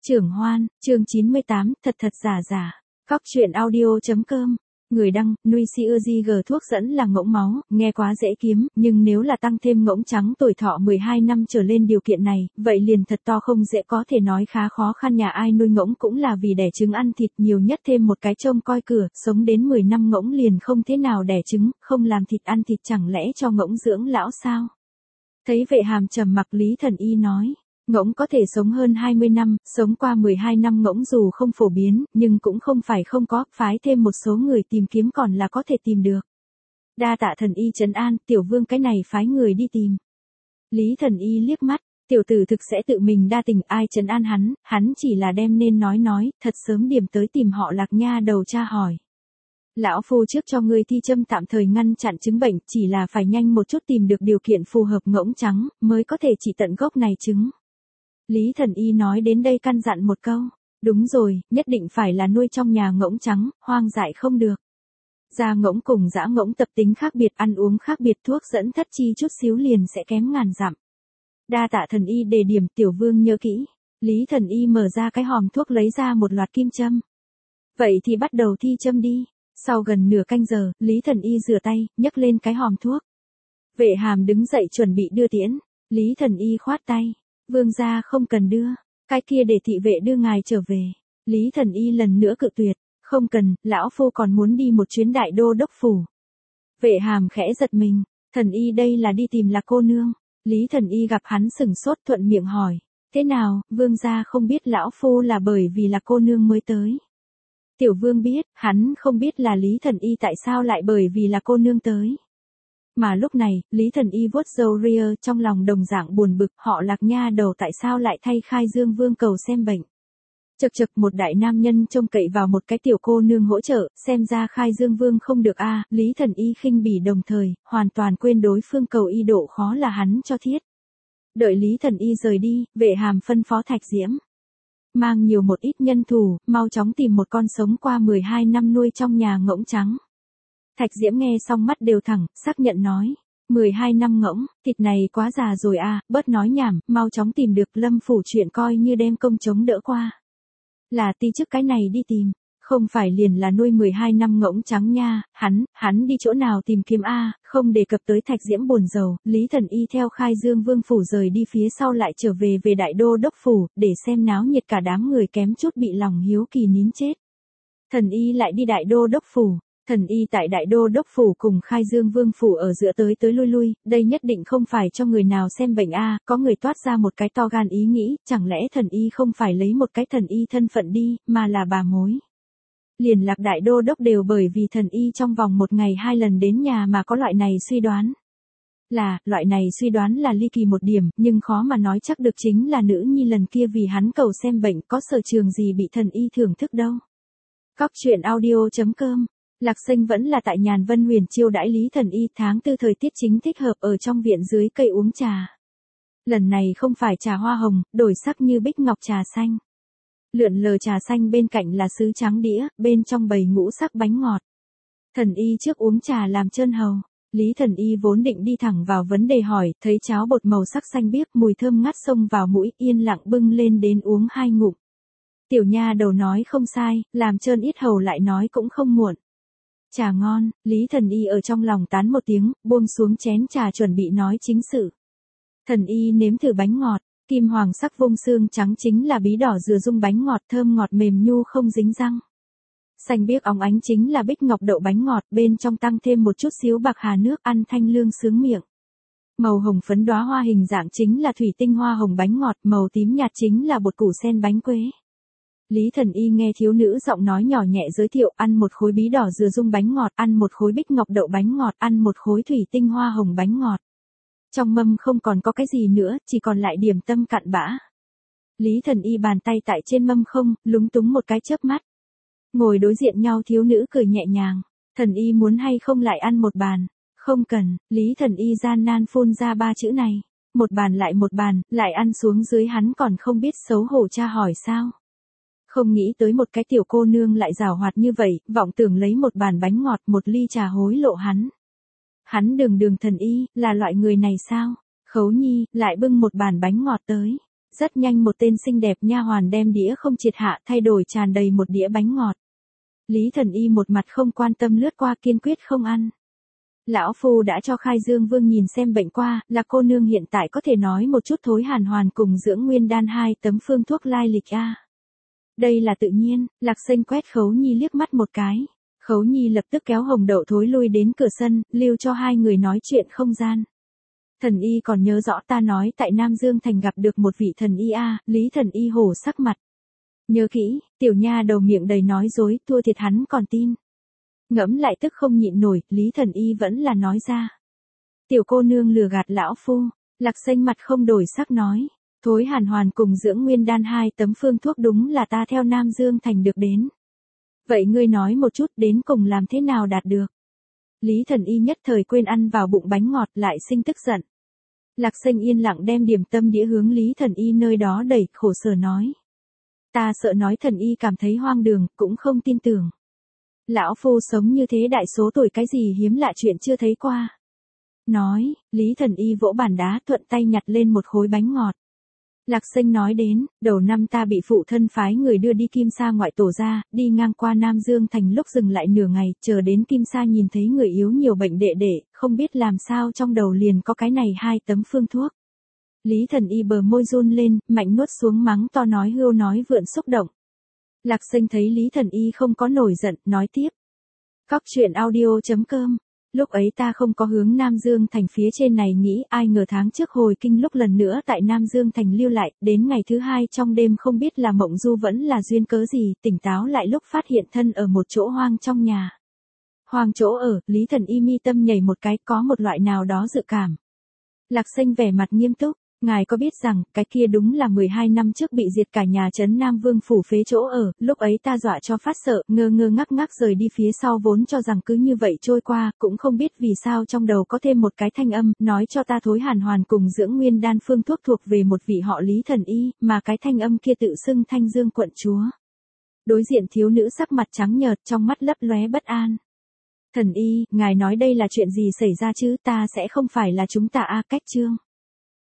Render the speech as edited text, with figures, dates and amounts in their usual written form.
Trưởng Hoan, chương 98, thật thật giả giả. Cóc truyện audio.com. Người đăng, nuôi CUG thuốc dẫn là ngỗng máu, nghe quá dễ kiếm, nhưng nếu là tăng thêm ngỗng trắng tuổi thọ 12 năm trở lên điều kiện này, vậy liền thật to không dễ, có thể nói khá khó khăn. Nhà ai nuôi ngỗng cũng là vì đẻ trứng ăn thịt, nhiều nhất thêm một cái trông coi cửa, sống đến 10 năm ngỗng liền không thế nào đẻ trứng, không làm thịt ăn thịt chẳng lẽ cho ngỗng dưỡng lão sao? Thấy Vệ Hàm trầm mặc, Lý Thần Y nói. Ngỗng có thể sống hơn 20 năm, sống qua 12 năm ngỗng dù không phổ biến, nhưng cũng không phải không có, phái thêm một số người tìm kiếm còn là có thể tìm được. Đa tạ Thần Y trấn an, tiểu vương cái này phái người đi tìm. Lý Thần Y liếc mắt, tiểu tử thực sẽ tự mình đa tình, ai trấn an hắn chỉ là đem nên nói, thật sớm điểm tới tìm họ Lạc nha đầu tra hỏi. Lão phu trước cho ngươi thi châm tạm thời ngăn chặn chứng bệnh, chỉ là phải nhanh một chút tìm được điều kiện phù hợp ngỗng trắng, mới có thể trị tận gốc này chứng. Lý Thần Y nói đến đây căn dặn một câu, đúng rồi, nhất định phải là nuôi trong nhà ngỗng trắng, hoang dại không được. Da ngỗng cùng dã ngỗng tập tính khác biệt, ăn uống khác biệt, thuốc dẫn thất chi chút xíu liền sẽ kém ngàn dặm. Đa tạ Thần Y đề điểm, tiểu vương nhớ kỹ. Lý Thần Y mở ra cái hòm thuốc lấy ra một loạt kim châm. Vậy thì bắt đầu thi châm đi. Sau gần nửa canh giờ, Lý Thần Y rửa tay, nhấc lên cái hòm thuốc. Vệ Hàm đứng dậy chuẩn bị đưa tiễn. Lý Thần Y khoát tay. Vương gia không cần đưa, cái kia để thị vệ đưa ngài trở về. Lý Thần Y lần nữa cự tuyệt, không cần, lão phu còn muốn đi một chuyến đại đô đốc phủ. Vệ Hàm khẽ giật mình, Thần Y đây là đi tìm Lạc cô nương. Lý Thần Y gặp hắn sừng sốt thuận miệng hỏi, thế nào, vương gia không biết lão phu là bởi vì Lạc cô nương mới tới. Tiểu vương biết, hắn không biết là Lý Thần Y tại sao lại bởi vì Lạc cô nương tới. Mà lúc này, Lý Thần Y vuốt râu ria, trong lòng đồng dạng buồn bực, họ Lạc nha đầu tại sao lại thay Khai Dương Vương cầu xem bệnh. Chậc một đại nam nhân trông cậy vào một cái tiểu cô nương hỗ trợ, xem ra Khai Dương Vương không được a. Lý Thần Y khinh bỉ đồng thời, hoàn toàn quên đối phương cầu y độ khó là hắn cho thiết. Đợi Lý Thần Y rời đi, Vệ Hàm phân phó Thạch Diễm. Mang nhiều một ít nhân thủ, mau chóng tìm một con sống qua 12 năm nuôi trong nhà ngỗng trắng. Thạch Diễm nghe xong mắt đều thẳng, xác nhận nói. 12 năm ngỗng, thịt này quá già rồi à, bớt nói nhảm, mau chóng tìm được, Lâm phủ chuyện coi như đem công chống đỡ qua. Là ti chức cái này đi tìm, không phải liền là nuôi 12 năm ngỗng trắng nha, hắn đi chỗ nào tìm kiếm a. Không đề cập tới Thạch Diễm buồn rầu, Lý Thần Y theo Khai Dương Vương phủ rời đi, phía sau lại trở về đại đô đốc phủ, để xem náo nhiệt, cả đám người kém chút bị lòng hiếu kỳ nín chết. Thần Y lại đi đại đô đốc phủ. Thần Y tại đại đô đốc phủ cùng Khai Dương Vương phủ ở giữa tới lui, đây nhất định không phải cho người nào xem bệnh a. Có người toát ra một cái to gan ý nghĩ, chẳng lẽ Thần Y không phải lấy một cái Thần Y thân phận đi, mà là bà mối. Liền Lạc đại đô đốc đều bởi vì Thần Y trong vòng một ngày 2 lần đến nhà mà có loại này suy đoán. Loại này suy đoán là ly kỳ một điểm, nhưng khó mà nói chắc được chính là nữ nhi lần kia vì hắn cầu xem bệnh có sở trường gì bị Thần Y thưởng thức đâu. Cóc truyện audio.com. Lạc Sinh vẫn là tại Nhàn Vân Huyền chiêu đãi Lý Thần Y, tháng 4 thời tiết chính thích hợp, ở trong viện dưới cây uống trà. Lần này không phải trà hoa hồng, đổi sắc như bích ngọc trà xanh. Lượn lờ trà xanh bên cạnh là sứ trắng đĩa, bên trong bày ngũ sắc bánh ngọt. Thần Y trước uống trà làm trơn hầu. Lý Thần Y vốn định đi thẳng vào vấn đề hỏi, thấy cháo bột màu sắc xanh biếc, mùi thơm ngát xông vào mũi, yên lặng bưng lên đến uống 2 ngụm. Tiểu nha đầu nói không sai, làm trơn ít hầu lại nói cũng không muộn. Trà ngon, Lý Thần Y ở trong lòng tán một tiếng, buông xuống chén trà chuẩn bị nói chính sự. Thần Y nếm thử bánh ngọt, kim hoàng sắc vung xương trắng chính là bí đỏ dừa dung bánh ngọt, thơm ngọt mềm nhu không dính răng. Xanh biếc óng ánh chính là bích ngọc đậu bánh ngọt, bên trong tăng thêm một chút xíu bạc hà nước, ăn thanh lương sướng miệng. Màu hồng phấn đóa hoa hình dạng chính là thủy tinh hoa hồng bánh ngọt, màu tím nhạt chính là bột củ sen bánh quế. Lý Thần Y nghe thiếu nữ giọng nói nhỏ nhẹ giới thiệu, ăn một khối bí đỏ dừa dung bánh ngọt, ăn một khối bích ngọc đậu bánh ngọt, ăn một khối thủy tinh hoa hồng bánh ngọt. Trong mâm không còn có cái gì nữa, chỉ còn lại điểm tâm cặn bã. Lý Thần Y bàn tay tại trên mâm không, lúng túng một cái chớp mắt. Ngồi đối diện nhau thiếu nữ cười nhẹ nhàng. Thần Y muốn hay không lại ăn một bàn? Không cần, Lý Thần Y gian nan phun ra 3 chữ này. Một bàn, lại ăn xuống dưới hắn còn không biết xấu hổ tra hỏi sao. Không nghĩ tới một cái tiểu cô nương lại giàu hoạt như vậy, vọng tưởng lấy một bàn bánh ngọt, một ly trà hối lộ hắn. Hắn đường Thần Y, là loại người này sao? Khấu Nhi, lại bưng một bàn bánh ngọt tới. Rất nhanh một tên xinh đẹp nha hoàn đem đĩa không triệt hạ thay đổi tràn đầy một đĩa bánh ngọt. Lý Thần Y một mặt không quan tâm lướt qua kiên quyết không ăn. Lão phu đã cho Khai Dương Vương nhìn xem bệnh qua, là cô nương hiện tại có thể nói một chút thối hàn hoàn cùng dưỡng nguyên đan 2 tấm phương thuốc lai lịch a. Đây là tự nhiên, Lạc Xanh quét Khấu Nhi liếc mắt một cái. Khấu Nhi lập tức kéo Hồng Đậu thối lui đến cửa sân, lưu cho hai người nói chuyện không gian. Thần y còn nhớ rõ ta nói tại Nam Dương Thành gặp được một vị thần y a. Lý Thần Y hổ sắc mặt. Nhớ kỹ, tiểu nha đầu miệng đầy nói dối, thua thiệt hắn còn tin. Ngẫm lại tức không nhịn nổi, Lý Thần Y vẫn là nói ra. Tiểu cô nương lừa gạt lão phu, Lạc Xanh mặt không đổi sắc nói. Thối hàn hoàn cùng dưỡng nguyên đan 2 tấm phương thuốc đúng là ta theo Nam Dương Thành được đến. Vậy ngươi nói một chút đến cùng làm thế nào đạt được? Lý Thần Y nhất thời quên ăn vào bụng bánh ngọt lại sinh tức giận. Lạc Xanh yên lặng đem điểm tâm đĩa hướng Lý Thần Y nơi đó đẩy, khổ sở nói. Ta sợ nói Thần Y cảm thấy hoang đường, cũng không tin tưởng. Lão phu sống như thế đại số tuổi cái gì hiếm lạ chuyện chưa thấy qua. Nói, Lý Thần Y vỗ bàn đá thuận tay nhặt lên một khối bánh ngọt. Lạc Xanh nói đến, đầu năm ta bị phụ thân phái người đưa đi Kim Sa ngoại tổ ra, đi ngang qua Nam Dương Thành lúc dừng lại nửa ngày, chờ đến Kim Sa nhìn thấy người yếu nhiều bệnh đệ đệ, không biết làm sao trong đầu liền có cái này 2 tấm phương thuốc. Lý Thần Y bờ môi run lên, mạnh nuốt xuống mắng to nói hưu nói vượn xúc động. Lạc Xanh thấy Lý Thần Y không có nổi giận, nói tiếp. Cóc truyện audio.com. Lúc ấy ta không có hướng Nam Dương Thành phía trên này nghĩ, ai ngờ tháng trước hồi kinh lúc lần nữa tại Nam Dương Thành lưu lại, đến ngày thứ 2 trong đêm không biết là mộng du vẫn là duyên cớ gì, tỉnh táo lại lúc phát hiện thân ở một chỗ hoang trong nhà. Hoang chỗ ở, Lý Thần Y mi tâm nhảy một cái, có một loại nào đó dự cảm. Lạc Xanh vẻ mặt nghiêm túc. Ngài có biết rằng, cái kia đúng là 12 năm trước bị diệt cả nhà trấn Nam Vương phủ phế chỗ ở, lúc ấy ta dọa cho phát sợ, ngơ ngác rời đi phía sau vốn cho rằng cứ như vậy trôi qua, cũng không biết vì sao trong đầu có thêm một cái thanh âm, nói cho ta thối hàn hoàn cùng dưỡng nguyên đan phương thuốc thuộc về một vị họ Lý Thần Y, mà cái thanh âm kia tự xưng Thanh Dương quận chúa. Đối diện thiếu nữ sắc mặt trắng nhợt trong mắt lấp lóe bất an. Thần Y, ngài nói đây là chuyện gì xảy ra chứ, ta sẽ không phải là chúng ta cách chương.